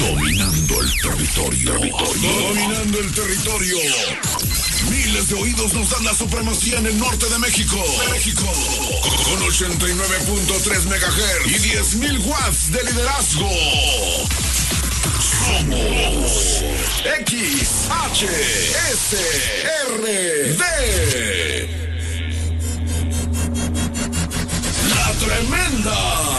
Dominando el territorio. Dominando el territorio. Miles de oídos nos dan la supremacía en el norte de México. Con 89.3 MHz y 10.000 watts de liderazgo. Somos XHSRD. La Tremenda.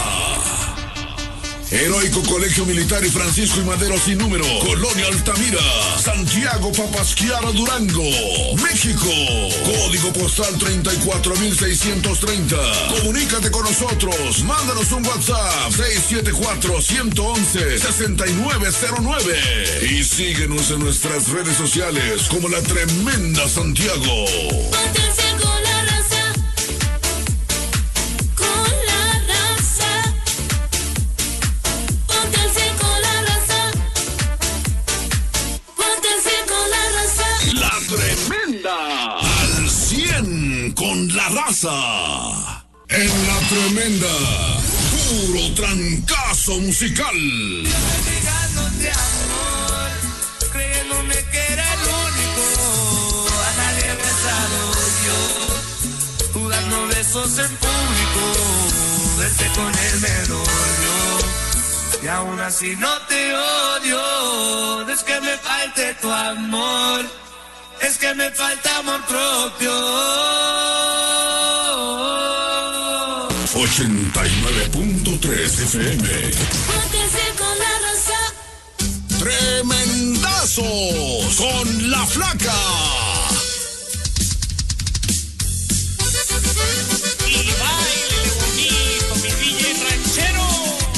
Heroico Colegio Militar y Francisco y Madero sin número. Colonia Altamira. Santiago Papasquiaro Durango, México. Código postal 34630. Comunícate con nosotros. Mándanos un WhatsApp 674-111-6909. Y síguenos en nuestras redes sociales como La Tremenda Santiago. Al 100 con la raza. En La Tremenda, puro trancazo musical. Negándote amor, creyéndome que era el único. A nadie he besado yo, jugando besos en público. Verte con él me dolió, y aún así no te odio. Es que me falte tu amor, es que me falta amor propio. 89.3 FM. Con la raza. Tremendazos con La Flaca. Y baile bonito, mi DJ ranchero.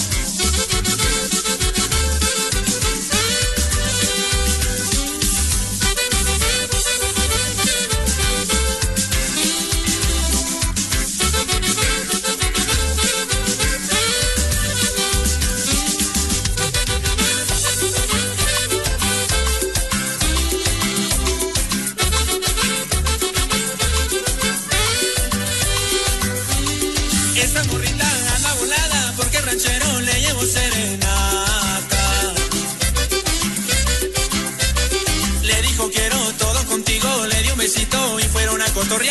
Y fueron a cotorrear.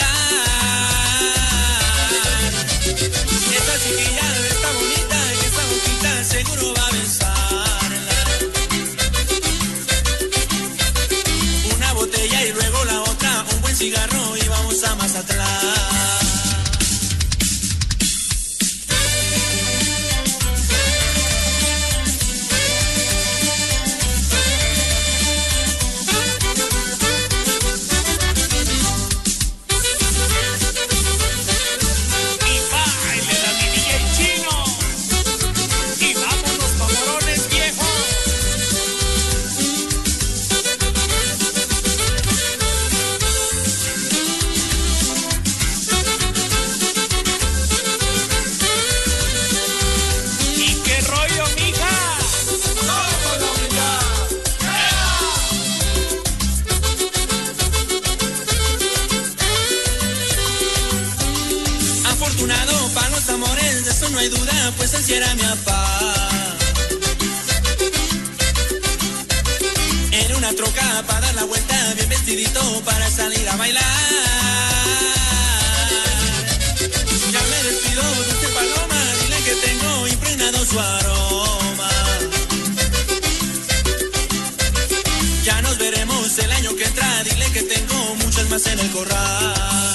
Esta chiquilla está bonita y esta boquita seguro va a besarla. Una botella y luego la otra, un buen cigarro y vamos a Mazatlán. No hay duda, pues así era mi papá. En una troca para dar la vuelta, bien vestidito para salir a bailar. Ya me despido de este paloma, dile que tengo impregnado su aroma. Ya nos veremos el año que entra, dile que tengo muchas más en el corral.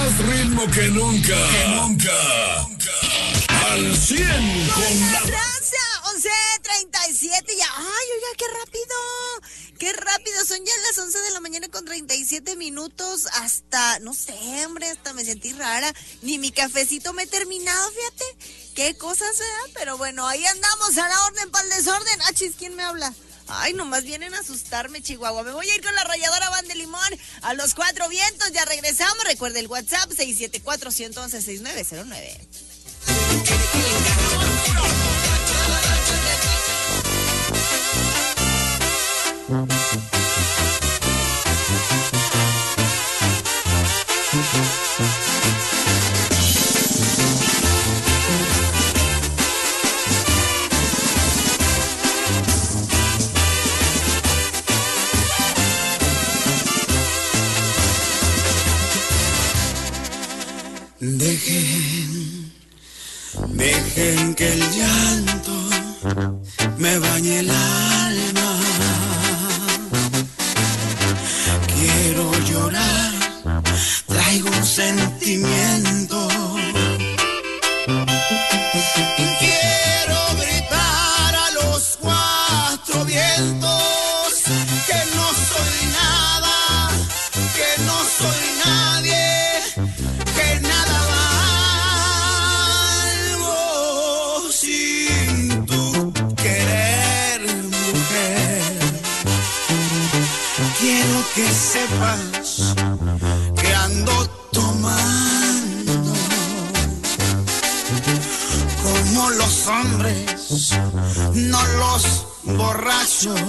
Más ritmo que nunca. Al 100 con la raza. 11:37 ya. Ay, oiga, qué rápido. Qué rápido. Son ya las 11 de la mañana con 37 minutos. Hasta, no sé, hombre, hasta me sentí rara. Ni mi cafecito me he terminado, fíjate. Qué cosas se dan, pero bueno, ahí andamos a la orden para el desorden. Achis, ¿quién me habla? Ay, nomás vienen a asustarme, Chihuahua. Me voy a ir con la ralladora Van de Limón a los 4 vientos. Ya regresamos. Recuerda el WhatsApp 674-111-6909. Dejen que el llanto me bañe el alma. Quiero llorar, traigo un sentimiento. Quiero gritar a los 4 vientos que no soy nada, que no soy nadie, que nada valgo sin tu querer, mujer. Quiero que sepas que ando tomando como los hombres, no los borrachos.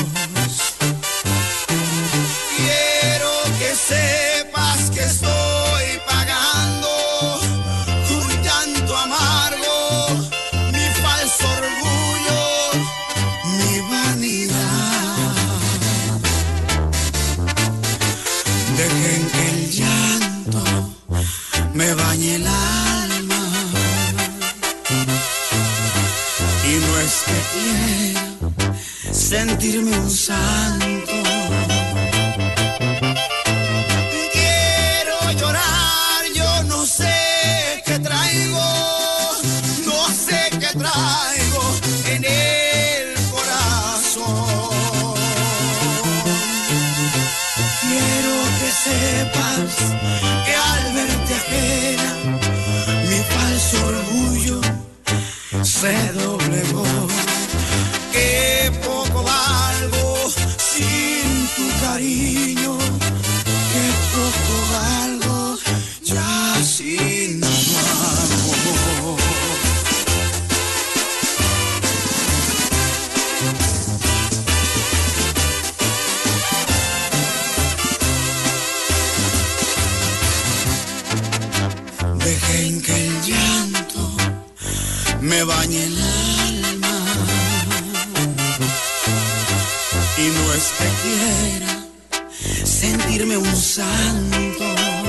Quiero que sepas que estoy pagando un llanto amargo, mi falso orgullo, mi vanidad. Dejen que el llanto me bañe el alma. Y no es que quiera sentirme un santo. Quiero llorar, yo no sé qué traigo, no sé qué traigo en el corazón. Quiero que sepas que al verte ajena, mi falso orgullo se doblegó. Que poco valgo sin tu cariño, que poco valgo ya sin tu amor. Dejen que el llanto me bañe el alma. Y no es que quiera sentirme un santo.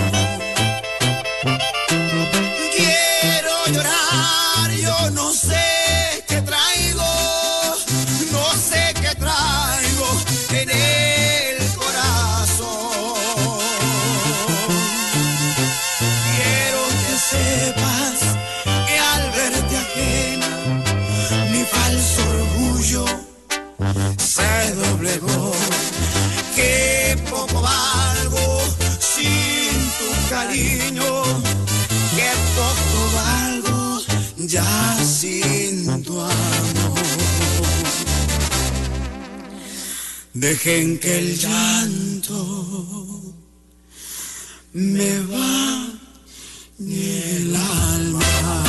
Quiero llorar, yo no sé qué traigo, no sé qué traigo en el corazón. Quiero que sepas que al verte ajena, mi falso orgullo se doblegó. Que poco valgo sin tu cariño, que poco valgo ya sin tu amor. Dejen que el llanto me bañe el alma.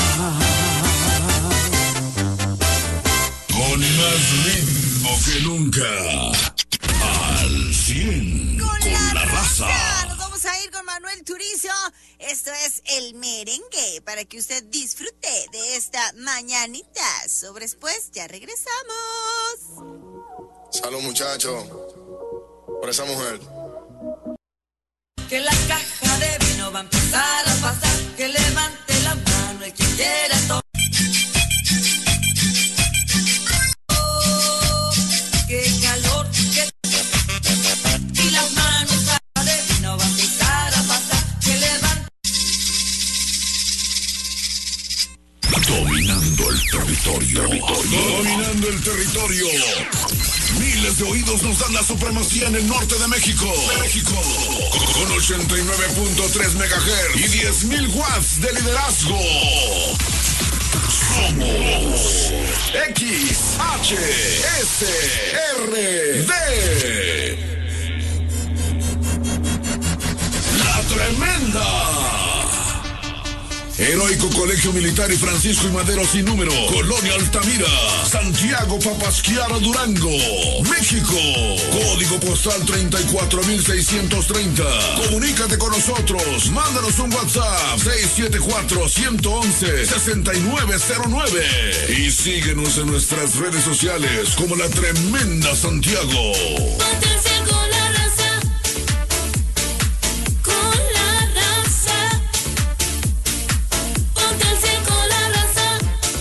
Con más ritmo que nunca. Al 100 con la raza. Nos vamos a ir con Manuel Turizo. Esto es el merengue para que usted disfrute de esta mañanita. Sobres pues, ya regresamos. Salud, muchachos, por esa mujer. Que la caja de vino va a empezar a pasar. Que levante la mano el que quiera tomar. Qué calor, qué... Y las manos de vino va a empezar a pasar. Que levante Dominando el territorio. Miles de oídos nos dan la supremacía en el norte de México. Con 89.3 MHz y 10.000 watts de liderazgo. Somos XHSRD. La Tremenda. Heroico Colegio Militar y Francisco y Madero sin número. Colonia Altamira. Santiago Papasquiaro Durango, México. Código postal 34630. Comunícate con nosotros. Mándanos un WhatsApp 674-111-6909. Y síguenos en nuestras redes sociales como La Tremenda Santiago. Potencia con la raza. Con la raza. Potencia con la raza.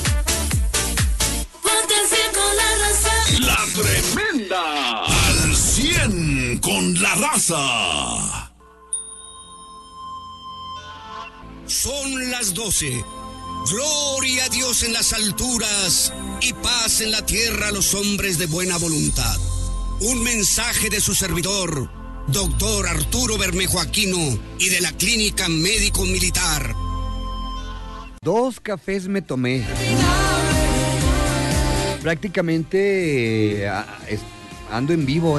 Potencia con la raza. La Tremenda. Al 100 con la raza. Son las 12. Gloria a Dios en las alturas y paz en la tierra a los hombres de buena voluntad. Un mensaje de su servidor, doctor Arturo Bermejo Aquino, y de la Clínica Médico Militar. 2 cafés me tomé. Prácticamente ando en vivo,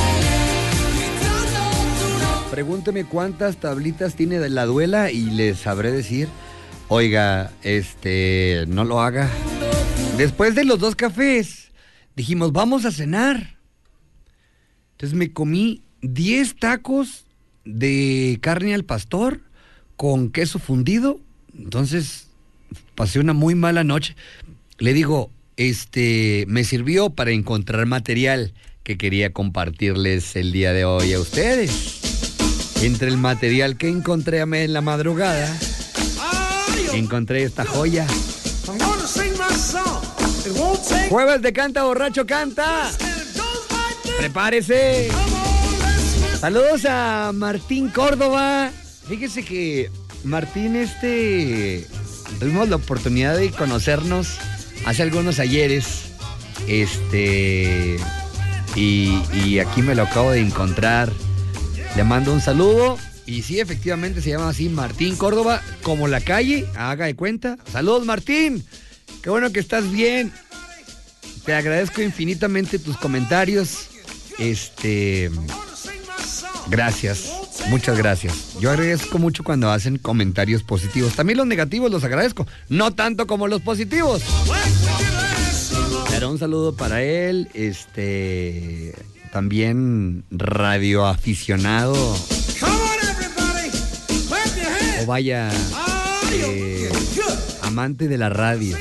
Pregúnteme cuántas tablitas tiene de la duela y les sabré decir. Oiga, no lo haga. Después de los 2 cafés, dijimos, vamos a cenar. Entonces me comí 10 tacos de carne al pastor con queso fundido. Entonces pasé una muy mala noche. Le digo, me sirvió para encontrar material que quería compartirles el día de hoy a ustedes. Entre el material que encontré en la madrugada, encontré esta joya. Jueves de Canta Borracho Canta. Prepárese. Saludos a Martín Córdoba. Fíjese que Martín, tuvimos la oportunidad de conocernos hace algunos ayeres. Y aquí me lo acabo de encontrar. Le mando un saludo. Y sí, efectivamente se llama así, Martín Córdoba, como la calle, haga de cuenta. Saludos, Martín. Qué bueno que estás bien. Te agradezco infinitamente tus comentarios. Gracias, muchas gracias. Yo agradezco mucho cuando hacen comentarios positivos. También los negativos los agradezco, no tanto como los positivos. Pero un saludo para él, también radioaficionado. O vaya, amante de la radio.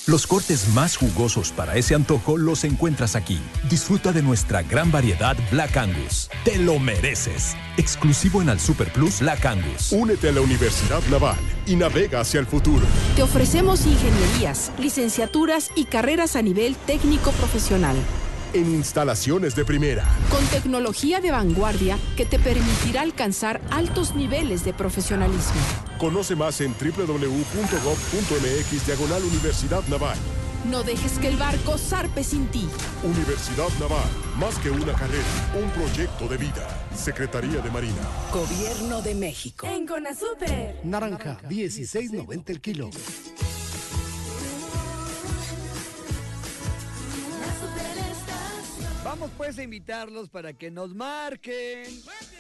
Los cortes más jugosos para ese antojo los encuentras aquí. Disfruta de nuestra gran variedad Black Angus. ¡Te lo mereces! Exclusivo en Al Super Plus Black Angus. Únete a la Universidad Naval y navega hacia el futuro. Te ofrecemos ingenierías, licenciaturas y carreras a nivel técnico profesional. En instalaciones de primera. Con tecnología de vanguardia que te permitirá alcanzar altos niveles de profesionalismo. Conoce más en www.gov.mx/Universidad Naval. No dejes que el barco zarpe sin ti. Universidad Naval, más que una carrera, un proyecto de vida. Secretaría de Marina. Gobierno de México. En Conasuper. Naranja, 16.90 el kilo. Vamos pues a invitarlos para que nos marquen